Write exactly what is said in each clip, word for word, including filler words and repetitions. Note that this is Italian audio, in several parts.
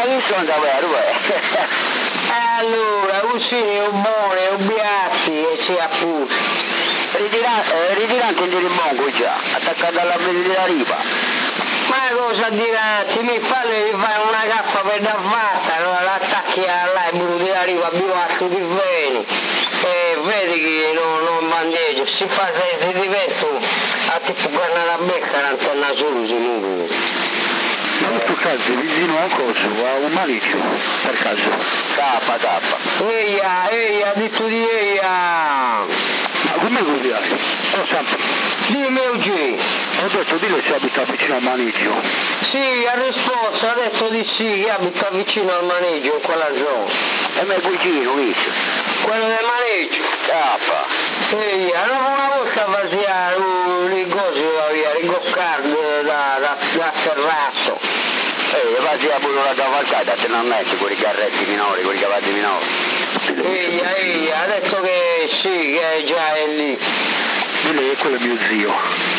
chi sono da vero, allora, così è un buono, è un biazzi e si appusa. Ritirante in rimongo già, attaccato alla base della riva. Ma cosa dirà? Ti mi fai una cappa per da fatta, allora l'attacchi all'aibro della riva, più alto di veni. E vedi che non, non bandeggio, si fa se si diverto, a ti può guardare la becca l'antenna solo, si muove. Ma in questo caso è vicino a un coso, a un malicchio, per caso. Tappa, tappa. Eia, eia, detto di eia. Ma come così hai? Oh, sempre. Dimmi Eugenio. Ho detto di lei si abita vicino al maneggio. Sì, ha risposto, ha detto di sì, che abita vicino al maneggio in quella zona. E me cugino, visto? Quello del maneggio. Tappa. Sì, allora una volta faceva le cose via, il go-kart da, da, da terrazzo. E faceva pure la cavalcata, te non metti con i carretti minori, con i cavalli minori. Eia, eia, ha detto che sì, che già è lì. Di lei è quello mio zio.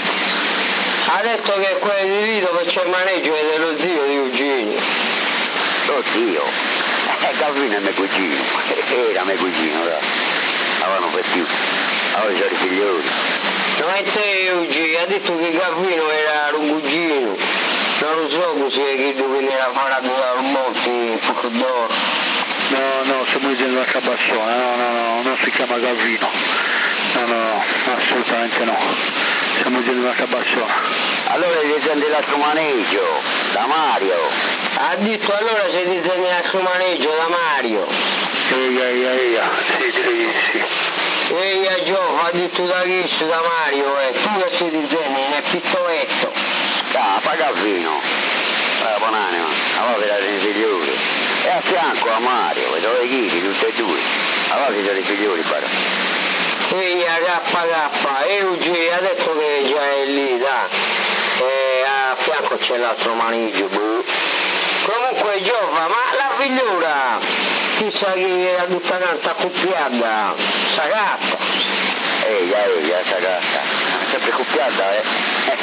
Ha detto che quello di lì dove c'è il maneggio è dello zio di Eugenio. Lo zio? Eh, Gavino è mio cugino. Era mio cugino, dai. Avevano per più. Ora c'ho i figlioli. Non è te Eugenio, ha detto che Gavino era un cugino. Non lo so così che dove era parato da un monte poco d'oro. No, no, stiamo dicendo la Cabassone, no, no, no, non si chiama Gavino. No, no, no, assolutamente no. Stiamo dicendo la Cabassone. Allora si sente l'altro maneggio, da Mario. Ha detto allora si disegna l'altro maneggio da Mario. Eia, eia, eia, sì, direi di sì. Eia Gio, ha detto da Cristo, da Mario, e tu che si disegni, nel pittoretto. Ah, paga vino. Eh, buonanima, allora era dei figlioli. E a fianco a Mario, e dove chili, tutti e due. Allora si sono i figlioli, guarda. Eia, kappa kappa, Eugenio ha detto che già è lì, dai. E a fianco c'è l'altro maneggio, boh. Comunque Giova, ma la figliura, chissà che era tutta tanta accoppiata, sta gatta. Eia, eia, sta gatta. Sempre accoppiata, eh.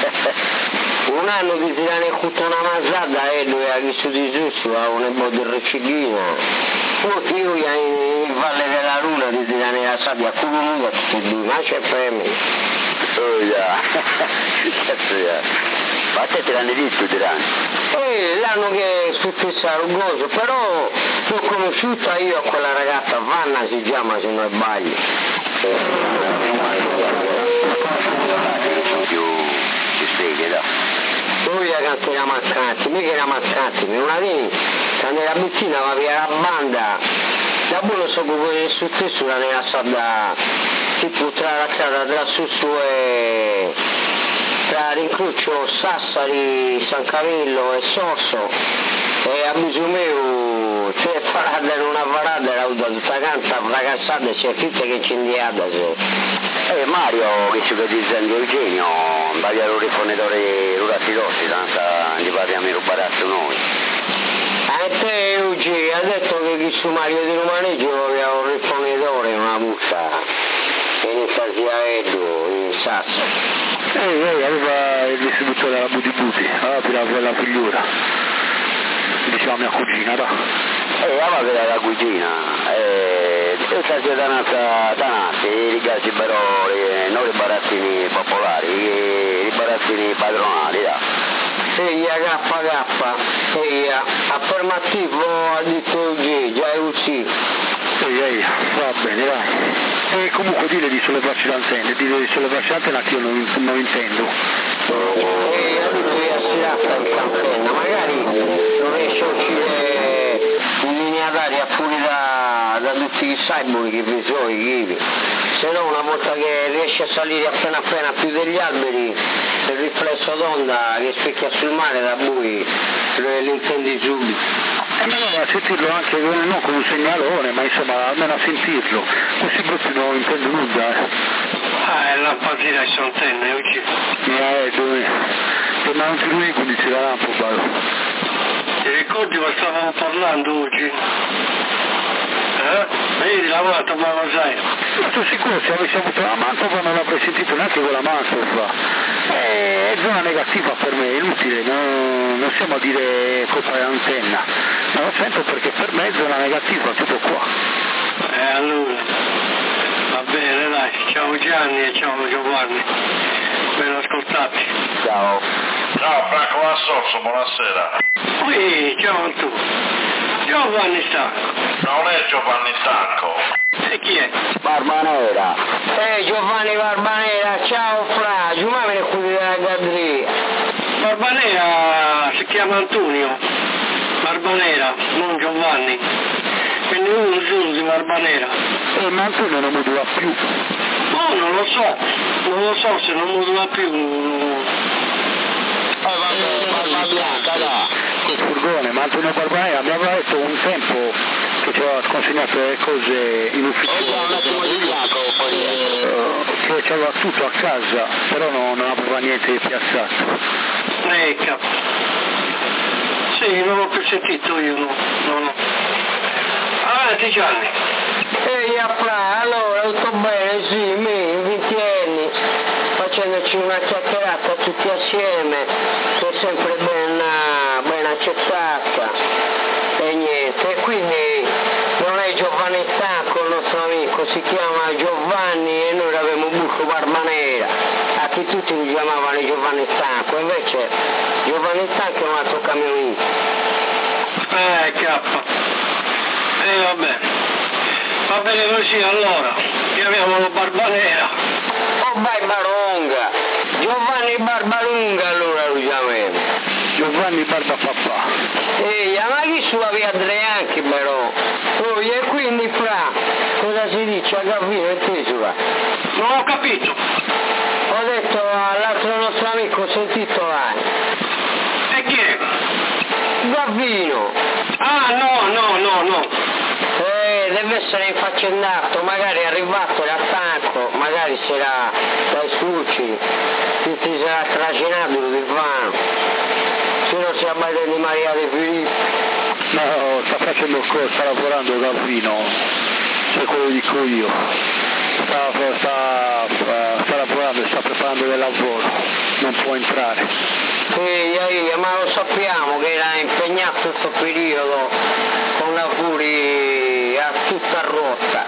Un anno che si era tutta una mazzata, eh, dove ha visto di giusto, a un po' di recicchino. Poi io in Valle della Luna ti tirano la sabbia a culo nudo, ma c'è premio. Oh yeah. Ma te te l'hanno detto, tirano? Eh, l'anno che è successo a Rugoso, però l'ho conosciuta io a quella ragazza, Vanna si chiama se non sbaglio. Più, più sveglie, da. Lui era che era Mazzanti, mica era Mazzanti, ma una lì, quando era Bettina va via la banda, da buono so come è successo la nella strada, tipo tra la strada tra Sussu e tra l'incrocio Sassari, San Cavello e Sosso, e a Bisumeu c'è parata in una parata, era avuta tutta canta, fracassata e c'è fitta che incendiata. Eh Mario, che ci vedi dicendo Eugenio, un bagliaro rifornitore rurati rossi, senza gli parliamo di rubarazzo noi. A te Eugenio ha detto che chi su Mario di Romaneggio aveva un rifornitore in una busta, in Stasiaeddo, in Sasso. Eh, lei aveva il distributore della Buti Buti, aveva tirato la figliura, diceva mia cugina, da. Eh, aveva era la cugina, eh, questa sia danazza, danazza, i ragazzi baroli, non i barattini popolari, i barattini padronali, da. Eia kappa kappa, eia, affermativo ha detto Eugenio, già è uscito. Ehi, ehi, va bene, vai. E comunque dire di sollevarci l'antenna, dire di sollevarci l'antenna che io non, non intendo. E ha detto che si ratta il l'antenna, magari non riesce a uscire in linea d'aria fuori da, da tutti i cyborg che vi sono, i chivi. Se no una volta che riesce a salire appena appena più degli alberi, il riflesso d'onda che specchia sul mare da bui, lo intendi subito. E ma no, a sentirlo anche non con un segnalone, ma insomma almeno a sentirlo, così proprio non intendo nulla. Eh. Ah, è la lampadina di Sant'Enne, oggi. Eh, dove? E ma non ti lui quindi c'è la lampada. Ti ricordi che stavamo parlando oggi? Eh? Vedi la volta, ma lo sai. Ma sono sicuro se avessi avuto la Mantova non l'avrei sentito neanche con la Mantova. È zona negativa per me, è inutile, non, non stiamo a dire colpa dell'antenna. Non lo sento perché per me è zona negativa, tutto qua. Eh allora, va bene dai, ciao Gianni e ciao Giovanni, ben ascoltati. Ciao. Ciao Franco Massorso, buonasera. Ui, ciao a tu. Giovanni Stanco. Non è Giovanni Stanco. E chi è? Barbanera. Eh Giovanni Barbanera, ciao Fra, Giovanni qui della Gadria. Barbanera si chiama Antonio. Barbanera, non Giovanni. Quindi uno solo di Barbanera. E ma Antonio non modula più. Oh, non lo so, non lo so se non modula più. Eh vabbè, Barba Bianca, dai. Col furgone, ma Antonio Barbanera mi aveva detto un tempo che ci aveva consegnato le cose in ufficio. E già un attimo di bianco poi. Uh, che c'aveva tutto a casa, però no, non aveva niente di piazzato. Ecco. Sì, non l'ho più sentito io, no, no, no. Avanti Gianni. Ehi Fra, allora tutto bene, sì, mi, ventienni, facendoci una chiacchierata tutti assieme, che è sempre ben, ben accettata, e niente, e quindi non è Giovanni Stanco il nostro amico, si chiama Giovanni e noi avevamo Buffo Barbanera, a chi tutti mi chiamavano Giovanni Stanco, invece Giovanni Stanco è un altro camionista. Eh, K. Eh, vabbè. Va bene così, allora. Chiamiamolo Barbanera. Oh, Barbalunga! Giovanni Barbalunga allora lo chiamiamo. Giovanni Barbapapà. Ehi, ma chi sulla via Adrianchi però? Oh, e quindi Fra, cosa si dice a Gavino e Tesula? Non ho capito. Ho detto all'altro nostro amico, ho sentito là. E chi è? Gavino! Ah, no, no, no, no. Eh, deve essere infaccendato, magari è arrivato l'attacco, magari sarà dai Scucci, ti, ti sarà trascinato il divano, se non si abbatte di Maria De Filippo. No, sta facendo cosa, sta lavorando Gavino, c'è quello che dico io. Sta, sta, sta, sta lavorando e sta preparando del lavoro, non può entrare. Sì, eh, ma lo sappiamo che era impegnato questo periodo con lavori a tutta rotta.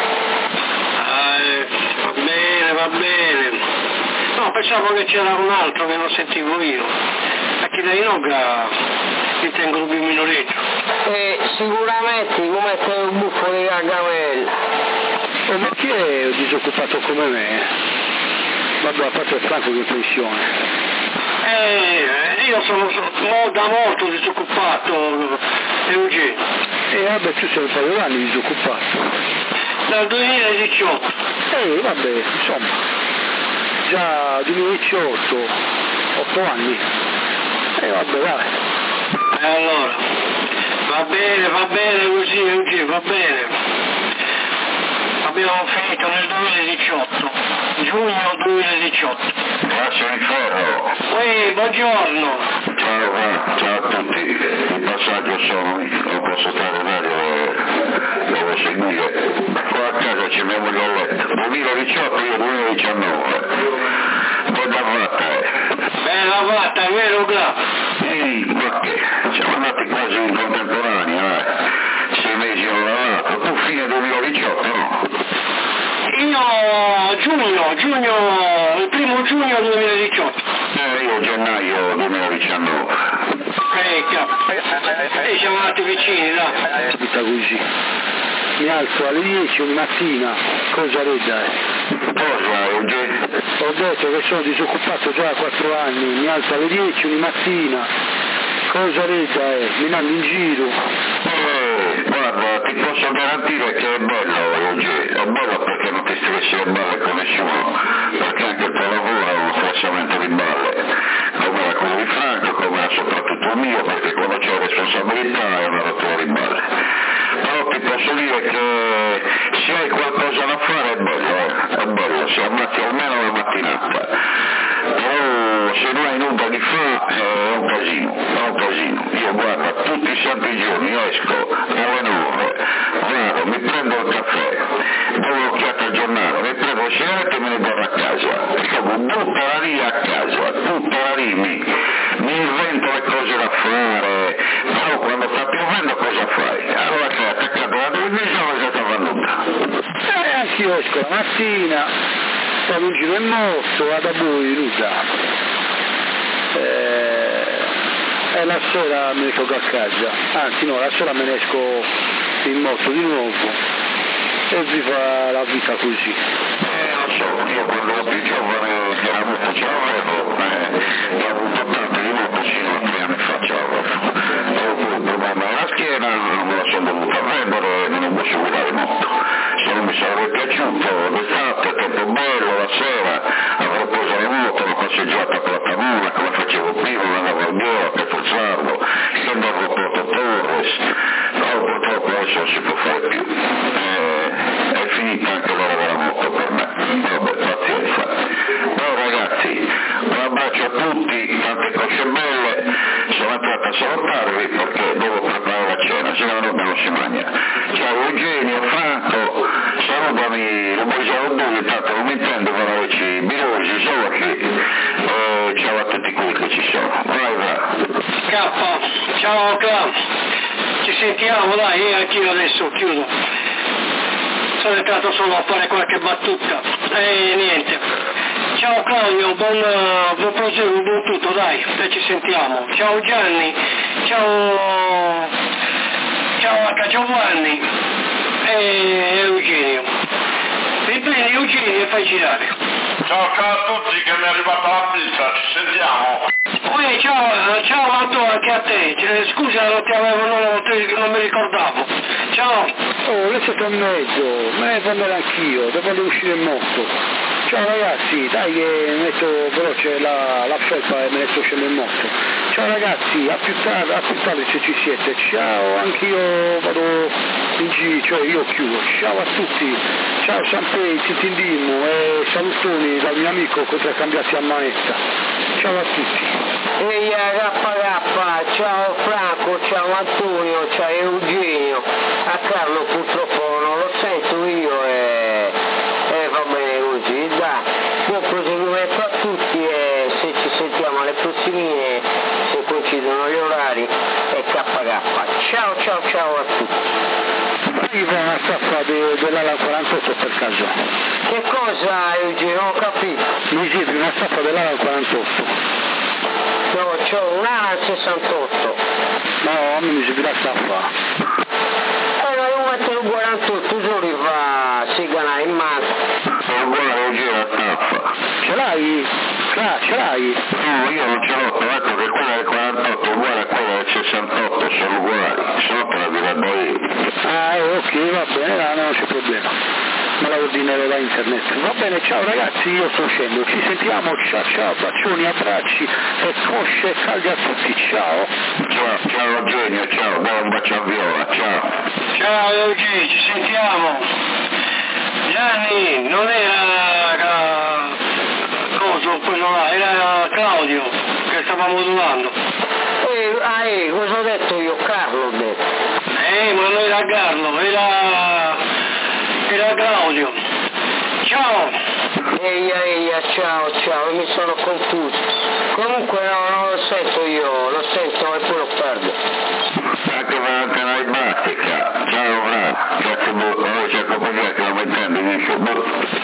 Eh, va bene, va bene. No, pensavo che c'era un altro che non sentivo io. A chi dai Noga ti tengono più minoretto. E sicuramente come sei un buffo di Gargamella. Oh, ma chi è disoccupato come me? Vabbè, a parte il Franco che è in pensione. Eh, io sono so, da molto disoccupato, Eugenio. E vabbè, tu sei un paio d'anni disoccupato. Dal duemiladiciotto. Eh, vabbè, insomma, già duemiladiciotto, otto anni. E eh, vabbè, dai. E allora, va bene, va bene così, Eugenio, va bene. Abbiamo finito nel duemiladiciotto, giugno duemiladiciotto. Grazie Riccardo. Ehi, buongiorno. Ciao, eh, ciao a tutti. Il passaggio sono, non posso stare in aria, devo seguire. Qua a casa ci abbiamo già letto. duemiladiciotto, io duemiladiciannove. Bella fatta, eh. Bella fatta, vero Gra? Ehi, ma che? Siamo andati quasi in contemporanea, eh. Sei mesi ho lavorato. Tu fine duemiladiciotto, no? Io giugno, giugno, il primo giugno duemiladiciotto. Eh, io gennaio duemiladiciannove. Eh, e siamo andati vicini, dai. Tutta così. Mi alzo alle dieci ogni mattina, cosa redda è? Cosa, Eugenio? Ho detto che sono disoccupato già da quattro anni, mi alzo alle dieci ogni mattina, cosa redda è? Mi mando in giro. Eh, guarda, ti posso garantire che è bello, Eugenio. È bello perché non ti stressi le balle con nessuno, perché anche il tuo lavoro è uno stressamento di balle, come era quello di Franco, come era soprattutto il mio, perché quando c'è responsabilità è una rottura di balle. Però ti posso dire che se hai qualcosa da fare è bello, eh? È bello, si ammazzi almeno una mattinata. Però se non hai nulla di fa è un casino, è un casino. Io guarda, tutti i santi giorni esco alle nove, vado, mi prendo il caffè, do un'occhiata al giornale, mi prendo le sigarette e me ne vado a casa. Insomma, tutta la via a casa, tutta la via mi, mi invento le cose da fare, però quando sta piovendo cosa anch'io esco la mattina, poi un giro in moto, vado a voi, nuda. E la sera me ne esco a casa, anzi no, la sera me ne esco in moto di nuovo e viva la vita così. Eh, lo so, io quando ero più giovane che era molto giovane, eh, avevo fatto di moto sino a tre anni fa, avevo un problema alla schiena, non me la sono dovuta prendere, non ho potuto guidare moto. Se non mi sarebbe piaciuto, l'estate, tempo bello, la sera, avrei preso la moto, una passeggiata per la Tamura, come facevo prima, andavo al Viola per forzarlo, scendavo a Porto Torres, no, purtroppo adesso non si può fare più. Eh, è finita anche l'ora della moto per me, vabbè, pazienza. Però ragazzi, un abbraccio a tutti, tante cose belle, sono entrata a salutarvi perché devo preparare la cena, se no non si mangia. Ciao Eugenio, Franco, salutami, lo vuoi salutare, tanto non mi intendo parlarci, Birosi, Socchi, eh, ciao a tutti quelli che ci sono. Vai, vai. K, ciao K, ci sentiamo dai, anch'io adesso chiudo. Sono entrato solo a fare qualche battuta e niente. Ciao Claudio, buon, buon proseguo, buon tutto, dai, e ci sentiamo. Ciao Gianni, ciao, ciao anche Giovanni e Eugenio. Riprendi Eugenio e fai girare. Ciao, ciao a tutti che mi è arrivata la pizza, ci sentiamo. Poi ciao, ciao Matteo anche a te, scusa non ti avevo, non, non mi ricordavo. Ciao. Oh, lei siete in mezzo, me ne prendere anch'io, devo andare a uscire in moto. Ciao ragazzi, dai che metto veloce la, la felpa e me ne sto scendendo in moto. Ciao ragazzi, a più tardi, a più tardi se ci siete. Ciao, anch'io vado in giro, cioè io chiudo. Ciao a tutti, ciao Sanpei, Titindimmo e salutoni dal mio amico che potrà cambiarsi a manetta. Ciao a tutti. Ehi K K, ciao Franco, ciao Antonio, ciao Eugenio. A Carlo purtroppo non lo sento io e, e va bene così, dai. Buon proseguimento a tutti e se ci sentiamo alle prossime, se coincidono gli orari, è K K. Ciao ciao ciao a tutti. Io una staffa de, dell'ala quarantotto per caso. Che cosa Eugenio? Non ho capito. Mi siete una staffa dell'ala quarantotto. No, c'ho un'ala sessantotto. No, a me mi si la staffa. Allora io metto il quarantotto, tu arriva a Sigana in mano. Sono uguale, io la staffa. Ce l'hai? Ah, ce l'hai? No, io non ce l'ho, ecco che quella del quarantotto è uguale a quella del sessantotto, sono uguali, se no te la dirò io. Ah, ok, va bene, no, non c'è problema. Me la ordinerò da internet. Va bene, ciao ragazzi, io sto uscendo, ci sentiamo, ciao ciao, bacioni, abbracci e cosce calde a tutti, ciao. Ciao, ciao Eugenio, ciao, dai un bacio a Viola, ciao. Ciao Eugenio, ci sentiamo. Gianni, non era uh, coso, quello là, era Claudio che stava modulando. Eh, ah, eh, cosa ho detto io? Carlo ho detto. Eh, ma non era Carlo, era, era Claudio. Ciao. Eia, eia, ciao, ciao, mi sono confuso. Comunque no, non lo sento io, lo sento e poi lo perdo. Anche per la canale Bastica, ciao Fra, grazie molto, noi ci accompagniamo che lo mettendo, dice, boh.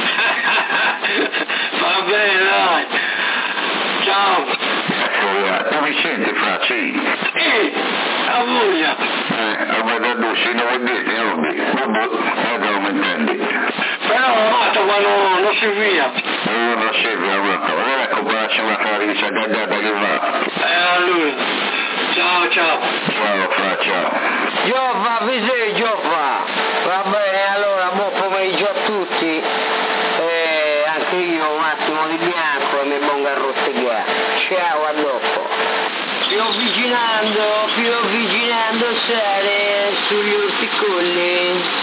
Va bene, dai. Ciao. Tu mi senti Fra, sì? Sì, a voglia. Eh, ormai da due, se non vuoi dire, non mi boh, boh, non lo mettendo. Però ho fatto quando non serviva. Non lo serve la volta, magari a comprarci una carica gagliata che va. Eh, allora. Ciao, ciao. Ciao Fra, ciao. Giova, vi sei Giova? Va bene, allora buon pomeriggio a tutti. Eh, anche io un attimo di bianco e mi pongo a rostegare. Ciao, a dopo. Sto avvicinando, sto avvicinando a stare sugli orticolli.